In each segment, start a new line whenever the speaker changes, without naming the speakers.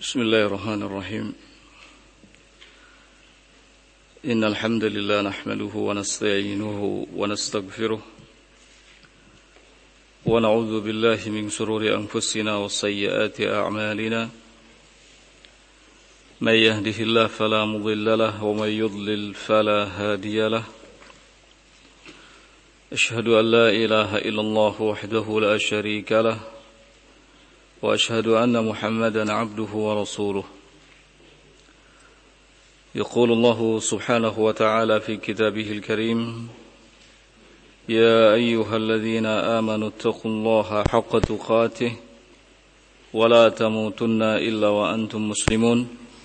بسم الله الرحمن الرحيم إن الحمد لله نحمده ونستعينه ونستغفره ونعوذ بالله من شرور أنفسنا وسيئات أعمالنا من يهده الله فلا مضل له ومن يضلل فلا هادي له أشهد أن لا إله إلا الله وحده لا شريك له وأشهد أن محمدا عبده ورسوله يقول الله سبحانه وتعالى في كتابه الكريم يا أيها الذين آمنوا اتقوا الله حق تقاته ولا تموتن إلا وأنتم مسلمون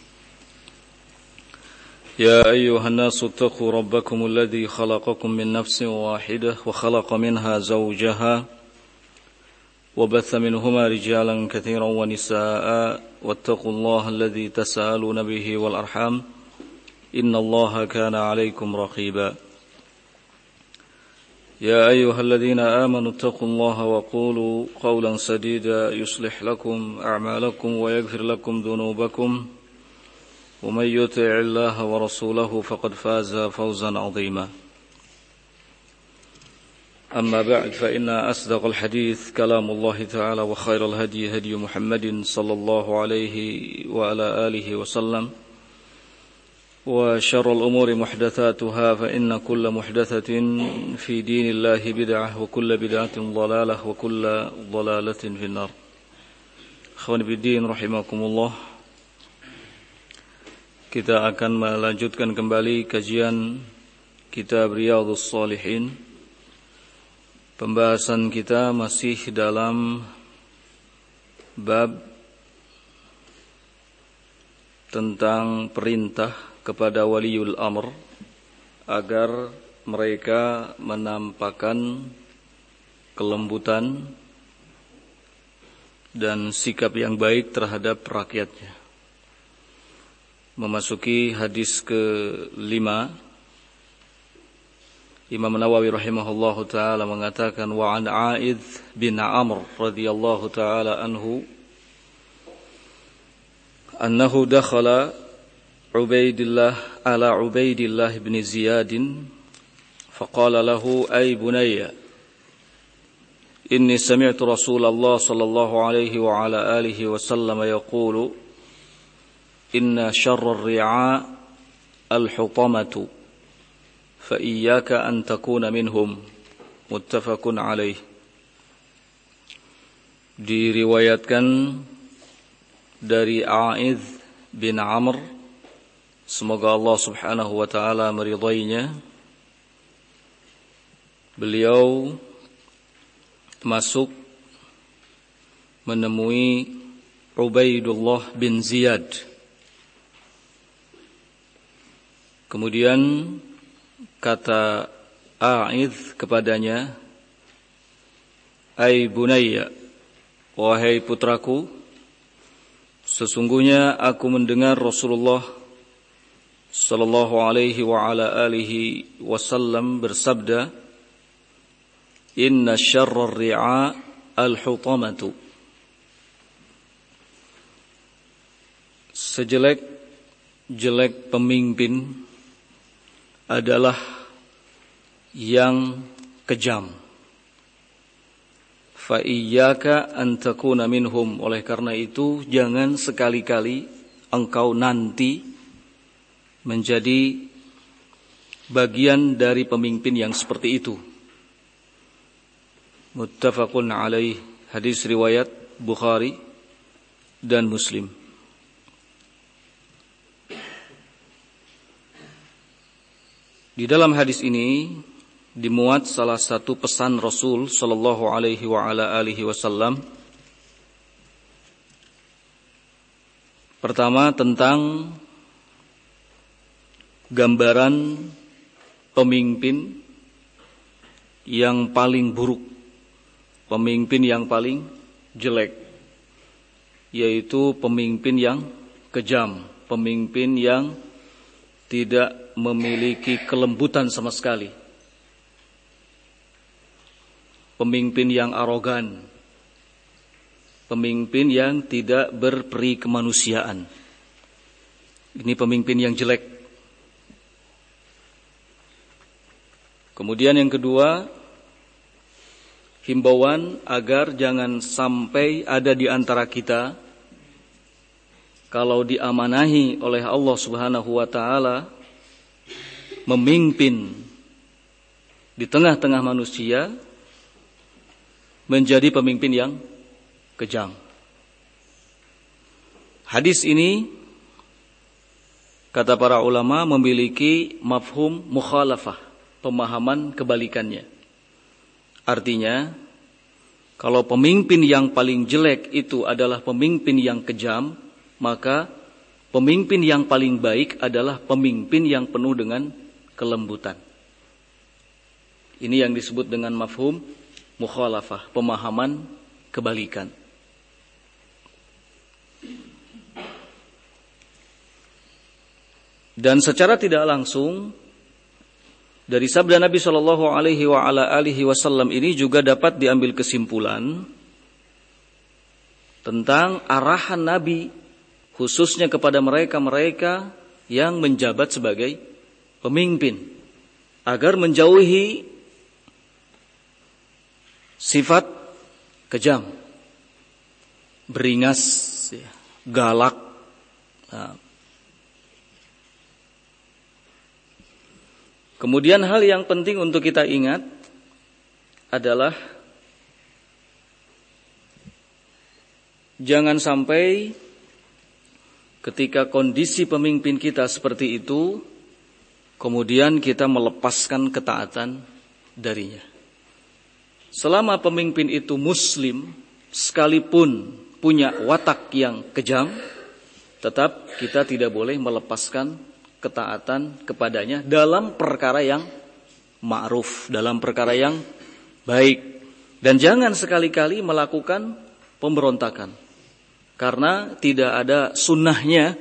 يا أيها الناس اتقوا ربكم الذي خلقكم من نفس واحدة وخلق منها زوجها وبث منهما رجالا كثيرا ونساء واتقوا الله الذي تساءلون به والأرحام إن الله كان عليكم رقيبا يا أيها الذين آمنوا اتقوا الله وقولوا قولا سديدا يصلح لكم أعمالكم ويغفر لكم ذنوبكم ومن يطع الله ورسوله فقد فاز فوزا عظيما أما بعد فإن أصدق الحديث كلام الله تعالى وخير الهدي هدي محمد صلى الله عليه وعلى آله وسلم وشر الأمور محدثاتها فإن كل محدثة في دين الله بدعة وكل بدعة ضلالة وكل ضلالة في النار Akhwani biddin rahimakumullah. Kita akan melanjutkan kembali kajian kitab Riyadhus Shalihin. Pembahasan kita masih dalam bab tentang perintah kepada waliul amr agar mereka menampakkan kelembutan dan sikap yang baik terhadap rakyatnya. Memasuki hadis ke-5, Imam Nawawi rahimahullahu ta'ala mengatakan wa an A'idh bin Amr radhiyallahu ta'ala anhu annahu dakhala Ubaidillah bin Ziyad faqala lahu ay bunayya inni sami'tu Rasulullah sallallahu alaihi wa ala alihi wa sallam yaqulu inna syarrar ri'a al-hutamatu فإياك أن تكون منهم متفق عليه. Diriwayatkan dari A'idh bin Amr, semoga Allah subhanahu wa ta'ala meridainya. Beliau masuk menemui Ubaidullah bin Ziyad. Kemudian kata A'idh kepadanya, "Ai bunayya, wahai putraku, sesungguhnya aku mendengar Rasulullah sallallahu alaihi wa ala alihi wasallam bersabda, inna syarrar ri'a al-hutamatu." Sejelek-jelek pemimpin adalah yang kejam. Fa iyyaka an takuna minhum, oleh karena itu jangan sekali-kali engkau nanti menjadi bagian dari pemimpin yang seperti itu. Muttafaqun alaih, hadis riwayat Bukhari dan Muslim. Di dalam hadis ini dimuat salah satu pesan Rasul sallallahu alaihi wa ala alihi wasallam. Pertama, tentang gambaran pemimpin yang paling buruk, pemimpin yang paling jelek, yaitu pemimpin yang kejam, pemimpin yang tidak memiliki kelembutan sama sekali, pemimpin yang arogan, pemimpin yang tidak berperi kemanusiaan. Ini pemimpin yang jelek. Kemudian yang kedua, himbauan agar jangan sampai ada di antara kita kalau diamanahi oleh Allah Subhanahu wa taala memimpin di tengah-tengah manusia menjadi pemimpin yang kejam. Hadis ini kata para ulama memiliki mafhum mukhalafah, pemahaman kebalikannya. Artinya, kalau pemimpin yang paling jelek itu adalah pemimpin yang kejam, maka pemimpin yang paling baik adalah pemimpin yang penuh dengan kelembutan. Ini yang disebut dengan mafhum mukhalafah, pemahaman kebalikan. Dan secara tidak langsung dari sabda Nabi Shallallahu Alaihi Wasallam ini juga dapat diambil kesimpulan tentang arahan Nabi khususnya kepada mereka-mereka yang menjabat sebagai pemimpin agar menjauhi sifat kejam, beringas, galak. Kemudian hal yang penting untuk kita ingat adalah jangan sampai ketika kondisi pemimpin kita seperti itu, kemudian kita melepaskan ketaatan darinya. Selama pemimpin itu muslim, sekalipun punya watak yang kejam, tetap kita tidak boleh melepaskan ketaatan kepadanya dalam perkara yang ma'ruf, dalam perkara yang baik. Dan jangan sekali-kali melakukan pemberontakan, karena tidak ada sunnahnya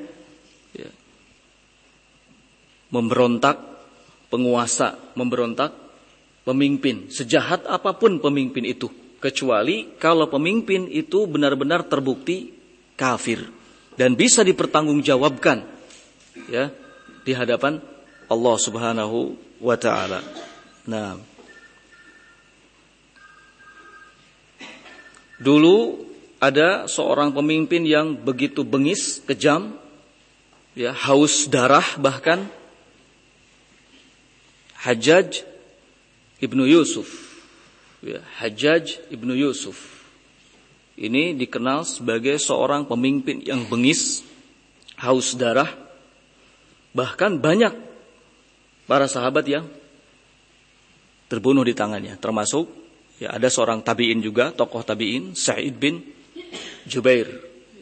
memberontak penguasa, memberontak pemimpin, sejahat apapun pemimpin itu, kecuali kalau pemimpin itu benar-benar terbukti kafir dan bisa dipertanggungjawabkan di hadapan Allah Subhanahu wa taala. Nah, dulu ada seorang pemimpin yang begitu bengis, kejam, haus darah bahkan, Hajjaj ibnu Yusuf. Hajjaj ibnu Yusuf ini dikenal sebagai seorang pemimpin yang bengis, haus darah. Bahkan banyak para sahabat yang terbunuh di tangannya, termasuk ada seorang tabi'in juga, tokoh tabi'in, Sa'id bin Jubair.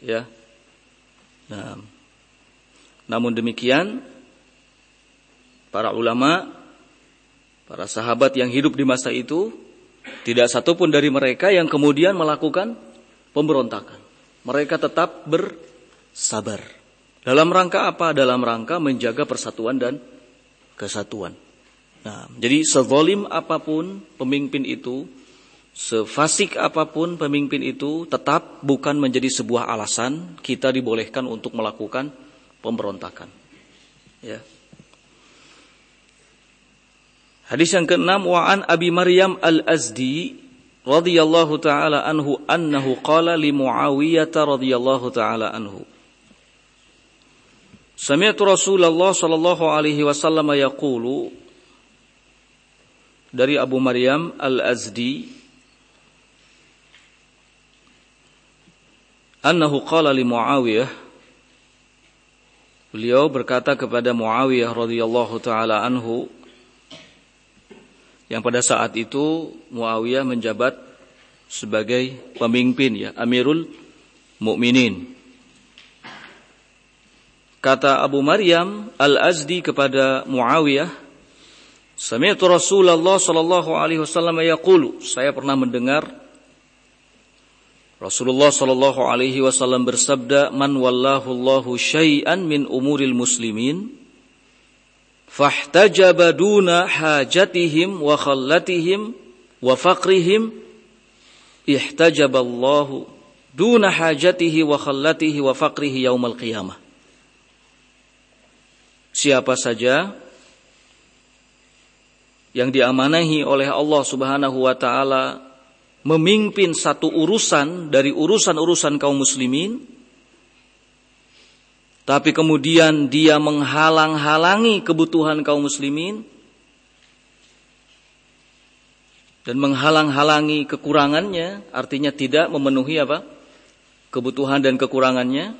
Nah, namun demikian, para ulama, para sahabat yang hidup di masa itu, tidak satupun dari mereka yang kemudian melakukan pemberontakan. Mereka tetap bersabar. Dalam rangka apa? Dalam rangka menjaga persatuan dan kesatuan. Nah, jadi sezalim apapun pemimpin itu, sefasik apapun pemimpin itu, tetap bukan menjadi sebuah alasan kita dibolehkan untuk melakukan pemberontakan. Hadis yang ke-6, wa an Abi Maryam al-Azdi radhiyallahu taala anhu annahu qala li Muawiyah radhiyallahu taala anhu. Sami'tu Rasulullah sallallahu alaihi wasallam yaqulu, dari Abu Maryam al-Azdi annahu qala li Muawiyah, beliau berkata kepada Muawiyah radhiyallahu taala anhu, yang pada saat itu Muawiyah menjabat sebagai pemimpin, Amirul Mukminin. Kata Abu Maryam al-Azdi kepada Muawiyah, sami'tu Rasulullah sallallahu alaihi wasallam yaqulu, saya pernah mendengar Rasulullah sallallahu alaihi wasallam bersabda, man wallahu Allahu syai'an min umuril muslimin fahtajaba duna hajatihim wa khallatihim wa faqrihim ihtajaballahu duna hajatihi wa khallatihi wa faqrihi yaumal qiyamah. Siapa saja yang diamanahi oleh Allah Subhanahu wa taala memimpin satu urusan dari urusan-urusan kaum muslimin, tapi kemudian dia menghalang-halangi kebutuhan kaum muslimin dan menghalang-halangi kekurangannya, artinya tidak memenuhi kebutuhan dan kekurangannya.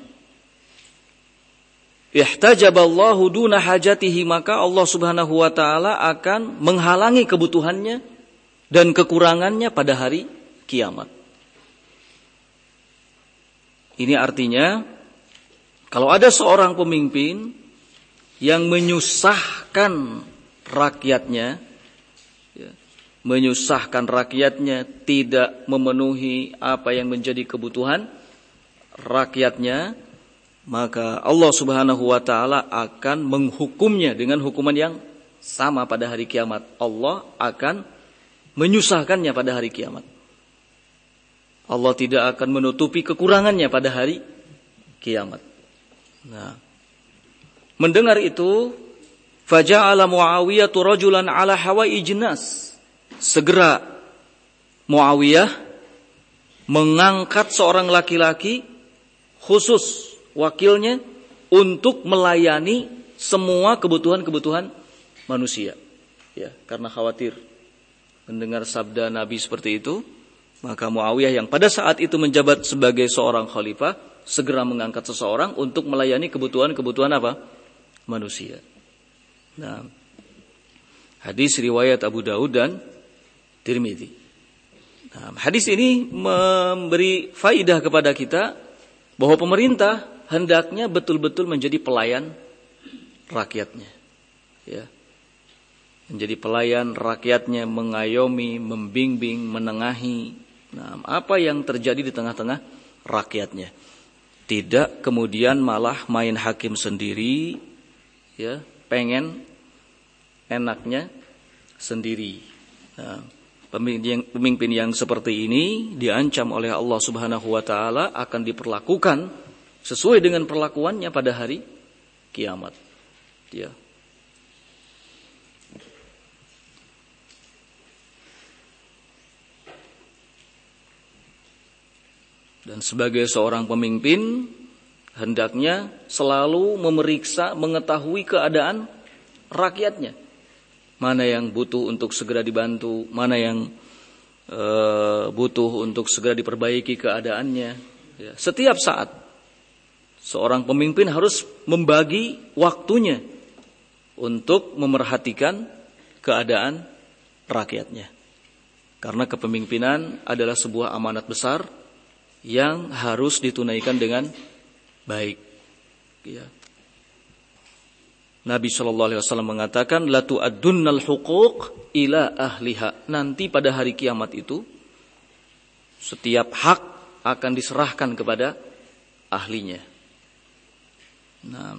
Ihtajaballahu duna hajatihi, maka Allah Subhanahu wa taala akan menghalangi kebutuhannya dan kekurangannya pada hari kiamat. Ini artinya kalau ada seorang pemimpin yang menyusahkan rakyatnya, tidak memenuhi apa yang menjadi kebutuhan rakyatnya, maka Allah Subhanahu wa taala akan menghukumnya dengan hukuman yang sama pada hari kiamat. Allah akan menyusahkannya pada hari kiamat. Allah tidak akan menutupi kekurangannya pada hari kiamat. Nah, mendengar itu, faja'ala Muawiyah rajulan ala hawaij nas. Segera Muawiyah mengangkat seorang laki-laki khusus wakilnya untuk melayani semua kebutuhan-kebutuhan manusia. Ya, karena khawatir mendengar sabda Nabi seperti itu, maka Muawiyah yang pada saat itu menjabat sebagai seorang khalifah segera mengangkat seseorang untuk melayani kebutuhan-kebutuhan manusia. Nah, hadis riwayat Abu Daud dan Tirmidzi. Nah, hadis ini memberi faidah kepada kita bahwa pemerintah hendaknya betul-betul menjadi pelayan rakyatnya. Ya. Menjadi pelayan rakyatnya, mengayomi, membimbing, menengahi apa yang terjadi di tengah-tengah rakyatnya. Tidak kemudian malah main hakim sendiri, ya, pengen enaknya sendiri. Nah, pemimpin yang seperti ini diancam oleh Allah Subhanahu wa taala akan diperlakukan sesuai dengan perlakuannya pada hari kiamat. Ya. Dan sebagai seorang pemimpin, hendaknya selalu memeriksa, mengetahui keadaan rakyatnya. Mana yang butuh untuk segera dibantu, mana yang butuh untuk segera diperbaiki keadaannya. Ya. Setiap saat, seorang pemimpin harus membagi waktunya untuk memerhatikan keadaan rakyatnya. Karena kepemimpinan adalah sebuah amanat besar yang harus ditunaikan dengan baik. Ya. Nabi SAW mengatakan, la tu'addunnal huquq ila ahliha. Nanti pada hari kiamat itu, setiap hak akan diserahkan kepada ahlinya. Nah,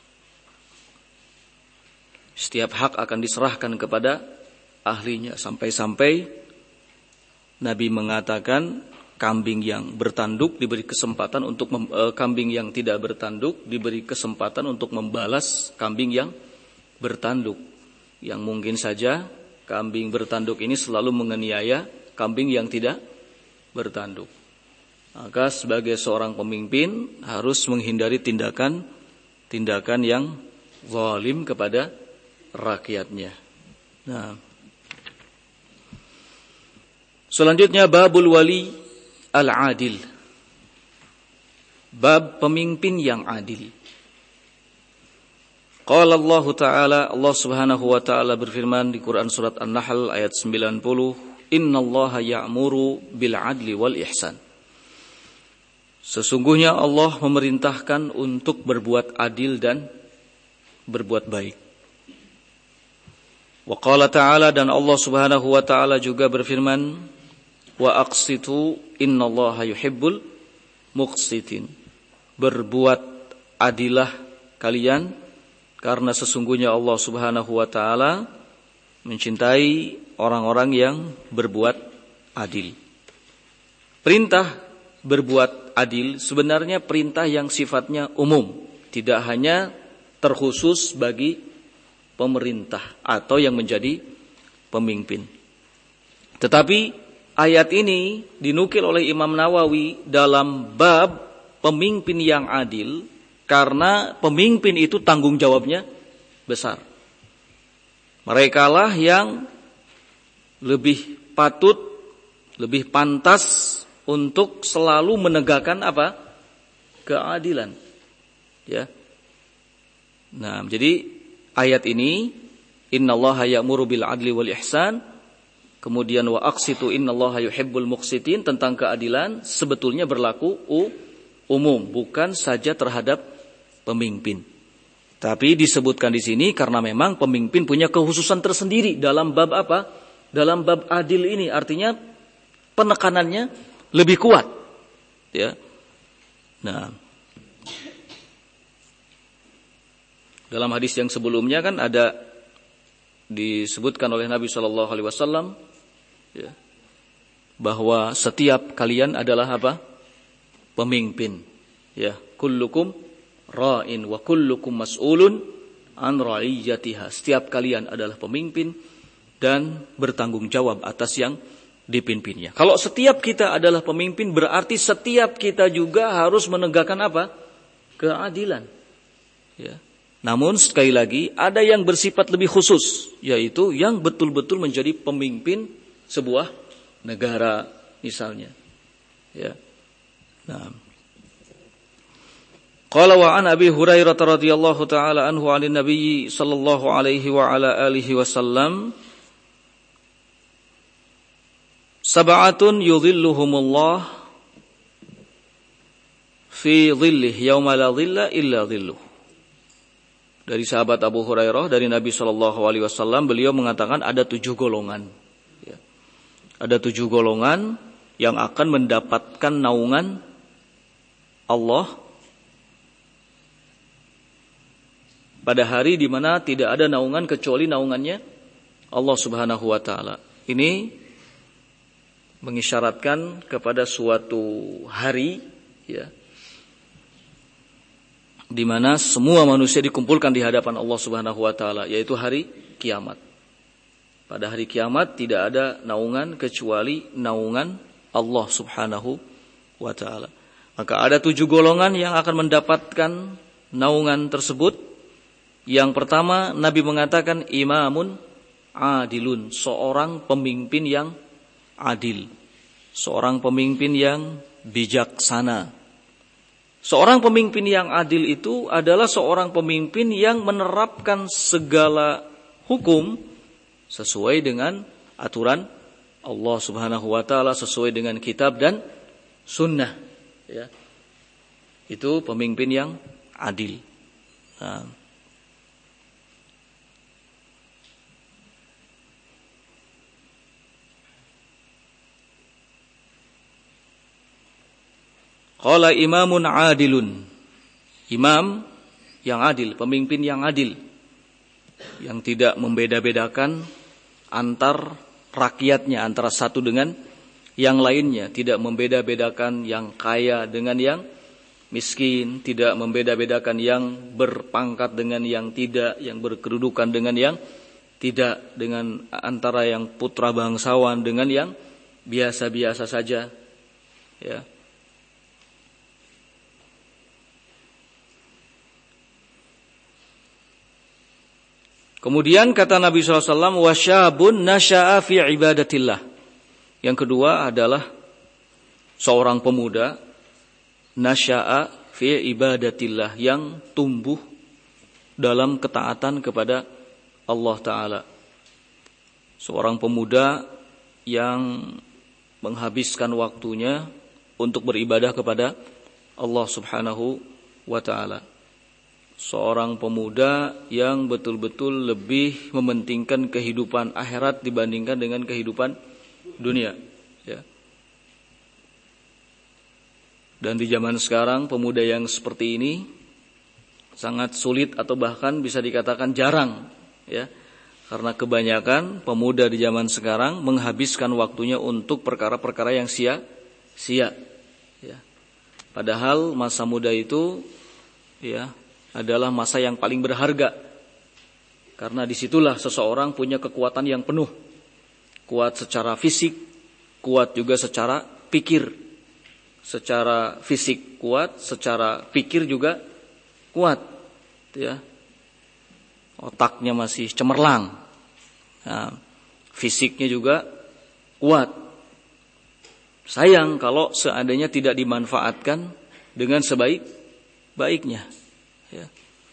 setiap hak akan diserahkan kepada ahlinya. Sampai-sampai Nabi mengatakan, kambing yang bertanduk diberi kesempatan untuk kambing yang tidak bertanduk diberi kesempatan untuk membalas kambing yang bertanduk. Yang mungkin saja kambing bertanduk ini selalu menganiaya kambing yang tidak bertanduk. Maka sebagai seorang pemimpin harus menghindari tindakan yang zalim kepada rakyatnya. Nah, selanjutnya babul wali al-adil. Bab pemimpin yang adil. Qala Allah Ta'ala, Allah Subhanahu wa Ta'ala berfirman di Quran surat An-Nahl ayat 90, Innallaha ya'muru bil adli wal ihsan. Sesungguhnya Allah memerintahkan untuk berbuat adil dan berbuat baik. Wa qala ta'ala, dan Allah Subhanahu wa Ta'ala juga berfirman, wa aqsitu innallaha yuhibbul muqsitin. Berbuat adilah kalian karena sesungguhnya Allah Subhanahu wa taala mencintai orang-orang yang berbuat adil. Perintah berbuat adil sebenarnya perintah yang sifatnya umum, tidak hanya terkhusus bagi pemerintah atau yang menjadi pemimpin. Tetapi ayat ini dinukil oleh Imam Nawawi dalam bab pemimpin yang adil karena pemimpin itu tanggung jawabnya besar. Merekalah yang lebih patut, lebih pantas untuk selalu menegakkan apa? Keadilan. Ya. Nah, jadi ayat ini innallaha ya'muru bil adli wal ihsan, kemudian wa aqsitu innallaha yuhibbul muqsitin, tentang keadilan sebetulnya berlaku umum, bukan saja terhadap pemimpin. Tapi disebutkan di sini karena memang pemimpin punya kekhususan tersendiri dalam bab apa? Dalam bab adil ini, artinya penekanannya lebih kuat. Ya. Nah, dalam hadis yang sebelumnya kan ada disebutkan oleh Nabi Shallallahu Alaihi Wasallam, ya, bahwa setiap kalian adalah apa? Pemimpin. Ya, kullukum ra'in wa kullukum mas'ulun an ra'iyatiha. Setiap kalian adalah pemimpin dan bertanggung jawab atas yang dipimpinnya. Kalau setiap kita adalah pemimpin, berarti setiap kita juga harus menegakkan apa? Keadilan. Ya. Namun sekali lagi ada yang bersifat lebih khusus, yaitu yang betul-betul menjadi pemimpin sebuah negara misalnya. Ya. Nah. Qala wa an Abi Hurairah radhiyallahu taala anhu 'anil Nabi sallallahu alaihi wa ala alihi wasallam, sab'atun yudhilluhumullah fi dhillih yauma la dhilla illa dhilluh. Dari sahabat Abu Hurairah dari Nabi sallallahu alaihi wasallam, beliau mengatakan ada 7 golongan. Ya. Ada 7 golongan yang akan mendapatkan naungan Allah pada hari di mana tidak ada naungan kecuali naungannya Allah Subhanahu wa taala. Ini mengisyaratkan kepada suatu hari, ya, di mana semua manusia dikumpulkan di hadapan Allah Subhanahu wa taala, yaitu hari kiamat. Pada hari kiamat tidak ada naungan kecuali naungan Allah Subhanahu wa taala. Maka ada 7 golongan yang akan mendapatkan naungan tersebut. Yang pertama, Nabi mengatakan imamun adilun, seorang pemimpin yang adil, seorang pemimpin yang bijaksana. Seorang pemimpin yang adil itu adalah seorang pemimpin yang menerapkan segala hukum sesuai dengan aturan Allah Subhanahu wa taala, sesuai dengan kitab dan sunnah, ya. Itu pemimpin yang adil. Nah, qala imamun adilun, imam yang adil, pemimpin yang adil, yang tidak membeda-bedakan antar rakyatnya, antara satu dengan yang lainnya, tidak membeda-bedakan yang kaya dengan yang miskin, tidak membeda-bedakan yang berpangkat dengan yang tidak, yang berkedudukan dengan yang tidak, dengan antara yang putra bangsawan dengan yang biasa-biasa saja, ya. Kemudian kata Nabi SAW, wasyabun nasya'a fi ibadatillah. Yang kedua adalah seorang pemuda nasya'a fi ibadatillah, yang tumbuh dalam ketaatan kepada Allah Ta'ala. Seorang pemuda yang menghabiskan waktunya untuk beribadah kepada Allah Subhanahu wa Ta'ala. Seorang pemuda yang betul-betul lebih mementingkan kehidupan akhirat dibandingkan dengan kehidupan dunia, ya. Dan di zaman sekarang pemuda yang seperti ini sangat sulit atau bahkan bisa dikatakan jarang, ya. Karena kebanyakan pemuda di zaman sekarang menghabiskan waktunya untuk perkara-perkara yang sia-sia, ya. Padahal masa muda itu ya adalah masa yang paling berharga. Karena disitulah seseorang punya kekuatan yang penuh. Kuat secara fisik, kuat juga secara pikir. Secara fisik kuat, secara pikir juga kuat. Ya. Otaknya masih cemerlang. Nah, fisiknya juga kuat. Sayang kalau seandainya tidak dimanfaatkan dengan sebaik-baiknya. Ya.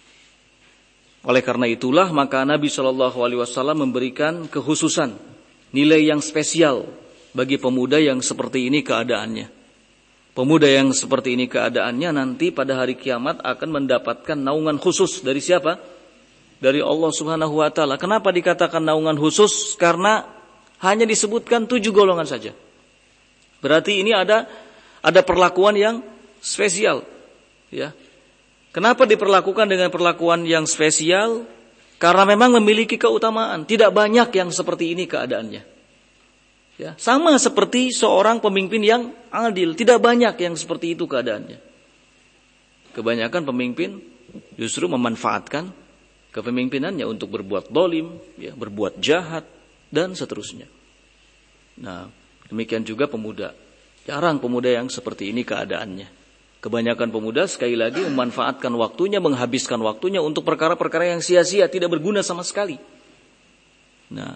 Oleh karena itulah maka Nabi SAW memberikan kekhususan, nilai yang spesial bagi pemuda yang seperti ini keadaannya. Pemuda yang seperti ini keadaannya nanti pada hari kiamat akan mendapatkan naungan khusus dari siapa? Dari Allah Subhanahu wa taala. Kenapa dikatakan naungan khusus? Karena hanya disebutkan 7 golongan saja. Berarti ini ada perlakuan yang spesial, ya. Kenapa diperlakukan dengan perlakuan yang spesial? Karena memang memiliki keutamaan. Tidak banyak yang seperti ini keadaannya. Ya, sama seperti seorang pemimpin yang adil, tidak banyak yang seperti itu keadaannya. Kebanyakan pemimpin justru memanfaatkan kepemimpinannya untuk berbuat dolim, ya, berbuat jahat, dan seterusnya. Nah, demikian juga pemuda. Jarang pemuda yang seperti ini keadaannya. Kebanyakan pemuda sekali lagi memanfaatkan waktunya, menghabiskan waktunya untuk perkara-perkara yang sia-sia, tidak berguna sama sekali. Nah,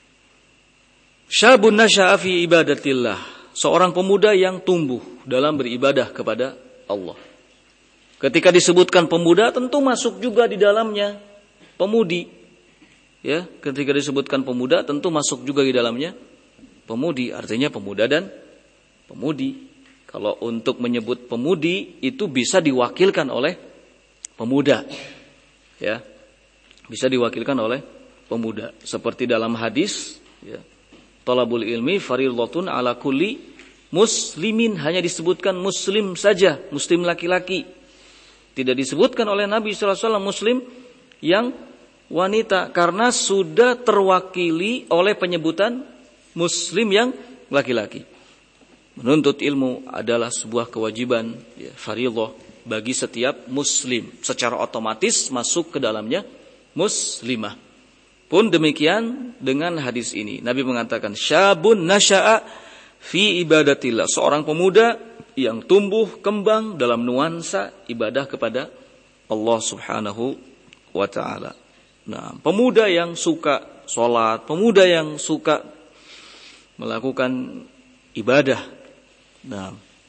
syabun nasya'a fi ibadatillah. Seorang pemuda yang tumbuh dalam beribadah kepada Allah. Ketika disebutkan pemuda, tentu masuk juga di dalamnya pemudi. Ya, ketika disebutkan pemuda tentu masuk juga di dalamnya pemudi, artinya pemuda dan pemudi. Kalau untuk menyebut pemudi itu bisa diwakilkan oleh pemuda. Ya. Bisa diwakilkan oleh pemuda. Seperti dalam hadis, ya. Talabul ilmi fardhatun ala kulli muslimin, hanya disebutkan muslim saja, muslim laki-laki. Tidak disebutkan oleh Nabi sallallahu alaihi wasallam muslim yang wanita, karena sudah terwakili oleh penyebutan muslim yang laki-laki. Menuntut ilmu adalah sebuah kewajiban, ya, fardhah bagi setiap muslim. Secara otomatis masuk ke dalamnya muslimah. Pun demikian dengan hadis ini. Nabi mengatakan syabun nasya'a fi ibadatillah, seorang pemuda yang tumbuh kembang dalam nuansa ibadah kepada Allah Subhanahu wa ta'ala. Nah, pemuda yang suka sholat, pemuda yang suka melakukan ibadah. Nah,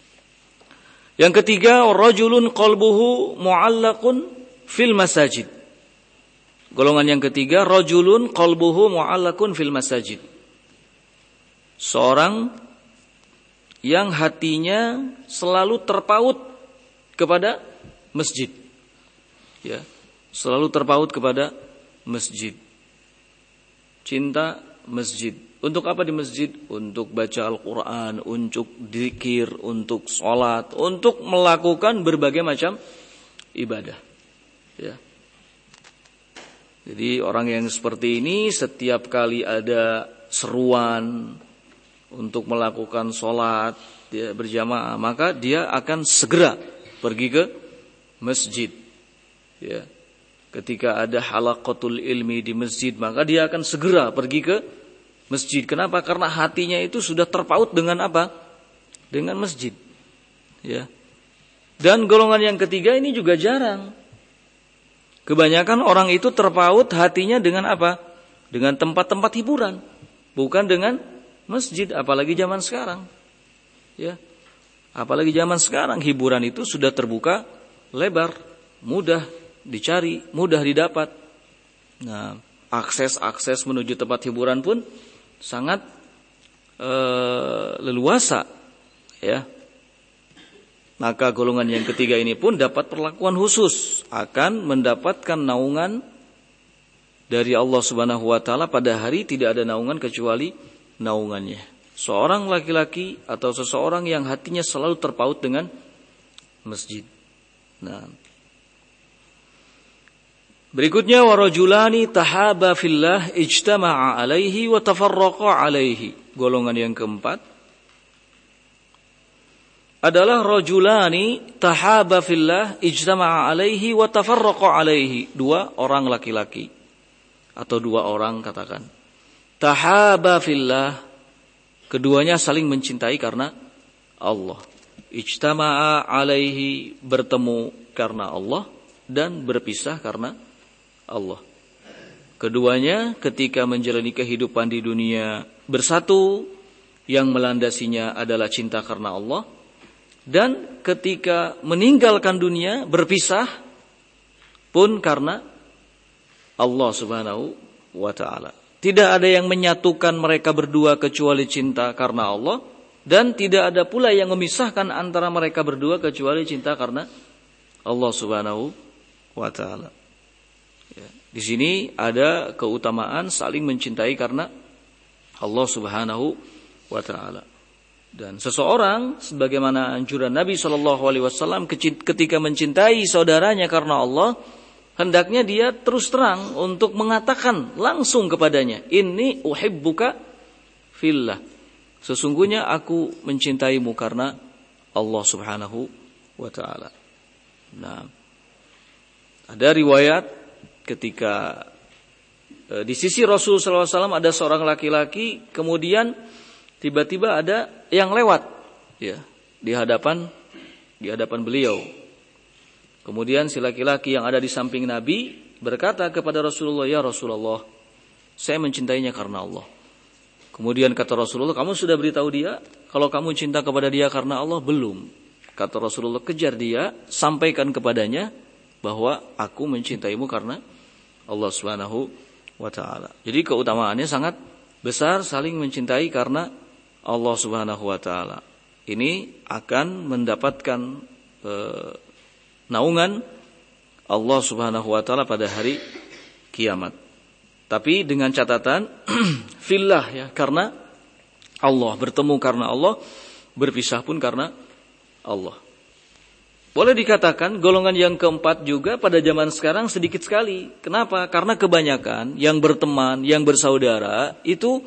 yang ketiga, rajulun qalbuhu mu'allaqun fil masajid. Golongan yang ketiga, rajulun qalbuhu mu'allaqun fil masajid. Seorang yang hatinya selalu terpaut kepada masjid. Ya, selalu terpaut kepada masjid. Cinta masjid. Untuk apa di masjid? Untuk baca Al-Quran, untuk dzikir, untuk sholat, untuk melakukan berbagai macam ibadah. Ya. Jadi orang yang seperti ini setiap kali ada seruan untuk melakukan sholat dia berjamaah, maka dia akan segera pergi ke masjid. Ya. Ketika ada halaqatul ilmi di masjid, maka dia akan segera pergi ke masjid. Kenapa? Karena hatinya itu sudah terpaut dengan apa? Dengan masjid. Ya. Dan golongan yang ketiga ini juga jarang. Kebanyakan orang itu terpaut hatinya dengan apa? Dengan tempat-tempat hiburan, bukan dengan masjid, apalagi zaman sekarang. Ya. Apalagi zaman sekarang hiburan itu sudah terbuka lebar, mudah dicari, mudah didapat. Nah, akses menuju tempat hiburan pun sangat leluasa, ya. Maka golongan yang ketiga ini pun dapat perlakuan khusus, akan mendapatkan naungan dari Allah Subhanahu wa taala. Pada hari tidak ada naungan kecuali naungannya. Seorang laki-laki atau seseorang yang hatinya selalu terpaut dengan masjid. Nah, berikutnya, warajulani tahaba fillah ijtama'a alaihi wa tafarraqa alaihi. Golongan yang keempat adalah rajulani tahaba fillah ijtama'a alaihi wa tafarraqa alaihi. Dua orang laki-laki atau dua orang katakan. Tahaba fillah, keduanya saling mencintai karena Allah. Ijtama'a alaihi, bertemu karena Allah dan berpisah karena Allah. Keduanya ketika menjalani kehidupan di dunia bersatu, yang melandasinya adalah cinta karena Allah. Dan ketika meninggalkan dunia, berpisah pun karena Allah subhanahu wa ta'ala. Tidak ada yang menyatukan mereka berdua kecuali cinta karena Allah. Dan tidak ada pula yang memisahkan antara mereka berdua kecuali cinta karena Allah subhanahu wa ta'ala. Ya. Di sini ada keutamaan saling mencintai karena Allah subhanahu wa ta'ala. Dan seseorang, sebagaimana anjuran Nabi SAW ketika mencintai saudaranya karena Allah, hendaknya dia terus terang untuk mengatakan langsung kepadanya, inni uhibbuka fillah. Sesungguhnya aku mencintaimu karena Allah subhanahu wa ta'ala. Nah, ada riwayat ketika di sisi Rasul SAW ada seorang laki-laki, kemudian tiba-tiba ada yang lewat ya di hadapan beliau. Kemudian si laki-laki yang ada di samping Nabi berkata kepada Rasulullah, "Ya Rasulullah, saya mencintainya karena Allah." Kemudian kata Rasulullah, "Kamu sudah beritahu dia kalau kamu cinta kepada dia karena Allah?" "Belum." Kata Rasulullah, "Kejar dia, sampaikan kepadanya bahwa aku mencintaimu karena Allah Subhanahu wa ta'ala." Jadi keutamaannya sangat besar saling mencintai karena Allah subhanahu wa ta'ala. Ini akan mendapatkan naungan Allah subhanahu wa ta'ala pada hari kiamat. Tapi dengan catatan fillah ya, karena Allah, bertemu karena Allah, berpisah pun karena Allah. Boleh dikatakan golongan yang keempat juga pada zaman sekarang sedikit sekali. Kenapa? Karena kebanyakan yang berteman, yang bersaudara itu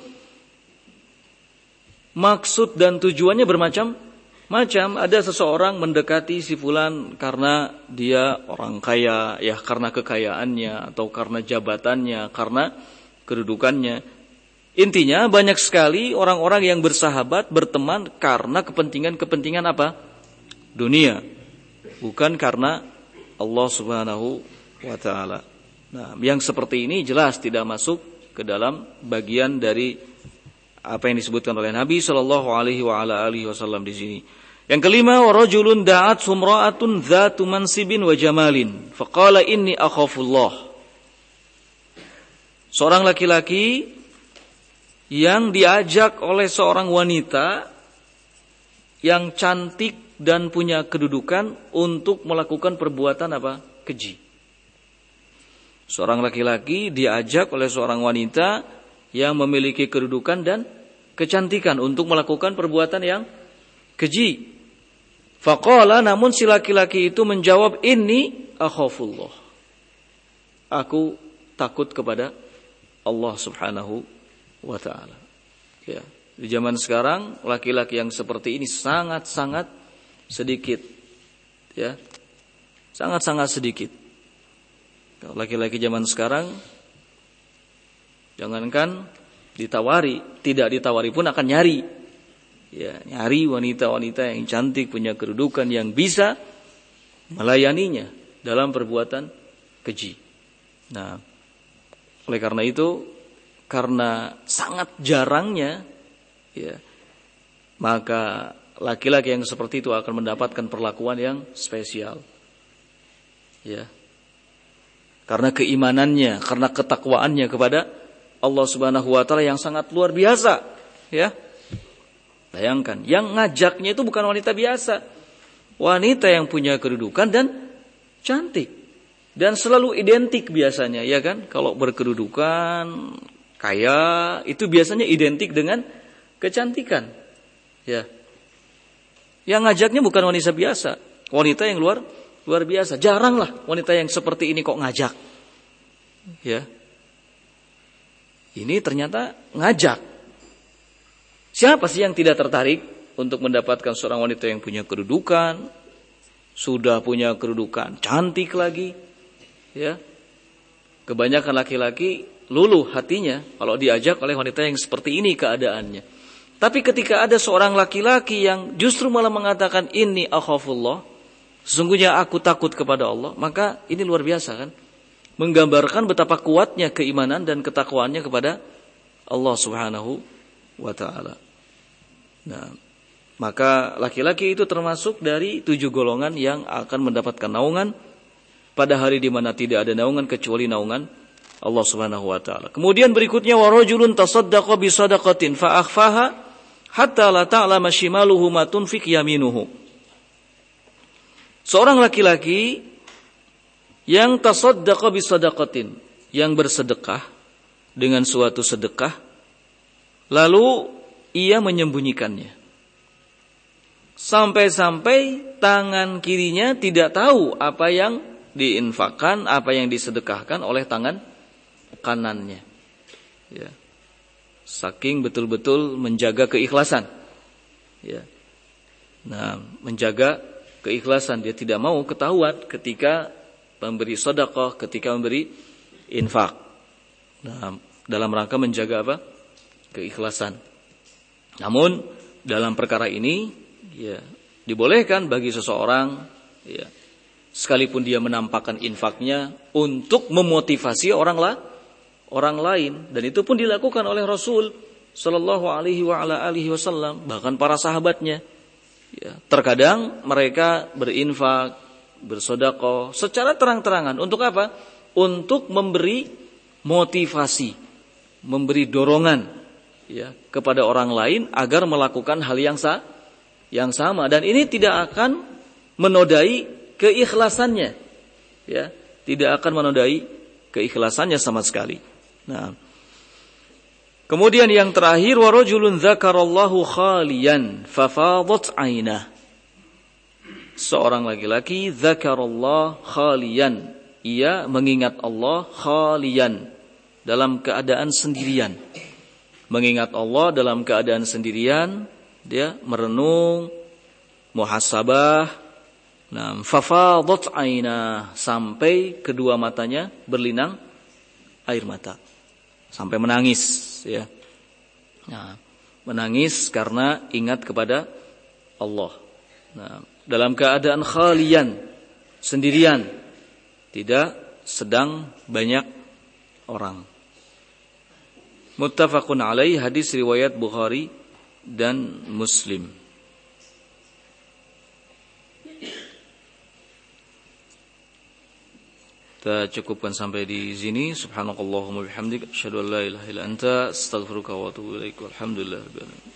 maksud dan tujuannya bermacam-macam. Ada seseorang mendekati si fulan karena dia orang kaya, ya karena kekayaannya atau karena jabatannya, karena kedudukannya. Intinya banyak sekali orang-orang yang bersahabat, berteman karena kepentingan apa? Dunia. Bukan karena Allah subhanahu wa ta'ala. Nah, yang seperti ini jelas tidak masuk ke dalam bagian dari apa yang disebutkan oleh Nabi sallallahu alaihi wasallam di sini. Yang kelima, wa rajulun da'at sumra'atun dzatu mansibin wa jamalin, faqala inni akhafullah. Seorang laki-laki yang diajak oleh seorang wanita yang cantik dan punya kedudukan untuk melakukan perbuatan apa? Keji. Seorang laki-laki diajak oleh seorang wanita yang memiliki kedudukan dan kecantikan untuk melakukan perbuatan yang keji. Faqala, namun si laki-laki itu menjawab, inni akhafullah. Aku takut kepada Allah subhanahu wa ta'ala. Ya, di zaman sekarang laki-laki yang seperti ini sangat-sangat sedikit. Ya. Sangat-sangat sedikit. Laki-laki zaman sekarang jangankan ditawari, tidak ditawari pun akan nyari. Ya, nyari wanita-wanita yang cantik, punya kedudukan, yang bisa melayaninya dalam perbuatan keji. Nah, oleh karena itu, karena sangat jarangnya, ya, maka laki-laki yang seperti itu akan mendapatkan perlakuan yang spesial. Ya. Karena keimanannya, karena ketakwaannya kepada Allah Subhanahu wa taala yang sangat luar biasa, ya. Bayangkan, yang ngajaknya itu bukan wanita biasa. Wanita yang punya kedudukan dan cantik. Dan selalu identik biasanya, ya kan? Kalau berkedudukan, kaya, itu biasanya identik dengan kecantikan. Ya. Yang ngajaknya bukan wanita biasa, wanita yang luar biasa. Jaranglah wanita yang seperti ini kok ngajak. Ya. Ini ternyata ngajak. Siapa sih yang tidak tertarik? untuk mendapatkan seorang wanita yang punya kedudukan, sudah punya kedudukan, cantik lagi, ya. Kebanyakan laki-laki luluh hatinya kalau diajak oleh wanita yang seperti ini keadaannya. Tapi ketika ada seorang laki-laki yang justru malah mengatakan inni akhafullah, sesungguhnya aku takut kepada Allah, maka ini luar biasa kan? Menggambarkan betapa kuatnya keimanan dan ketakwaannya kepada Allah Subhanahu wa taala. Nah, maka laki-laki itu termasuk dari 7 golongan yang akan mendapatkan naungan pada hari di mana tidak ada naungan kecuali naungan Allah Subhanahu wa taala. Kemudian berikutnya wa rajulun tasaddaqa bi shadaqatin fa akhfaha hatta la ta'lama shimaluhu ma tunfiq yaminuhu. Seorang laki-laki yang tasaddaqa bi shadaqatin, yang bersedekah dengan suatu sedekah lalu ia menyembunyikannya. Sampai-sampai tangan kirinya tidak tahu apa yang diinfakkan, apa yang disedekahkan oleh tangan kanannya. Ya. Saking betul-betul menjaga keikhlasan. Ya. Nah, menjaga keikhlasan, dia tidak mau ketahuan ketika memberi sedekah, ketika memberi infak. Nah, dalam rangka menjaga apa? Keikhlasan. Namun dalam perkara ini ya dibolehkan bagi seseorang ya sekalipun dia menampakkan infaknya untuk memotivasi orang lain, dan itu pun dilakukan oleh Rasul sallallahu alaihi wasallam, bahkan para sahabatnya. Ya, terkadang mereka berinfak, bersedekah secara terang-terangan untuk apa? Untuk memberi motivasi, memberi dorongan ya kepada orang lain agar melakukan hal yang sama, dan ini tidak akan menodai keikhlasannya, ya, tidak akan menodai keikhlasannya sama sekali. Nah, kemudian yang terakhir wa rajulun dzakarallahu khaliyan fafadat ainah. Seorang laki-laki dzakarallahu khaliyan, ia mengingat Allah khaliyan, dalam keadaan sendirian. Mengingat Allah dalam keadaan sendirian, dia merenung, muhasabah, fafadat ainah, sampai kedua matanya berlinang air mata, sampai menangis, ya. Nah, menangis karena ingat kepada Allah. Nah, dalam keadaan khalian, sendirian, tidak sedang banyak orang. Muttafaqun alaih, hadis riwayat Bukhari dan Muslim. Kita cukupkan sampai di sini. Subhanakallahumma bihamdika asyhadu an la ilaha illa anta astaghfiruka wa atubu ilaik. Walhamdulillah.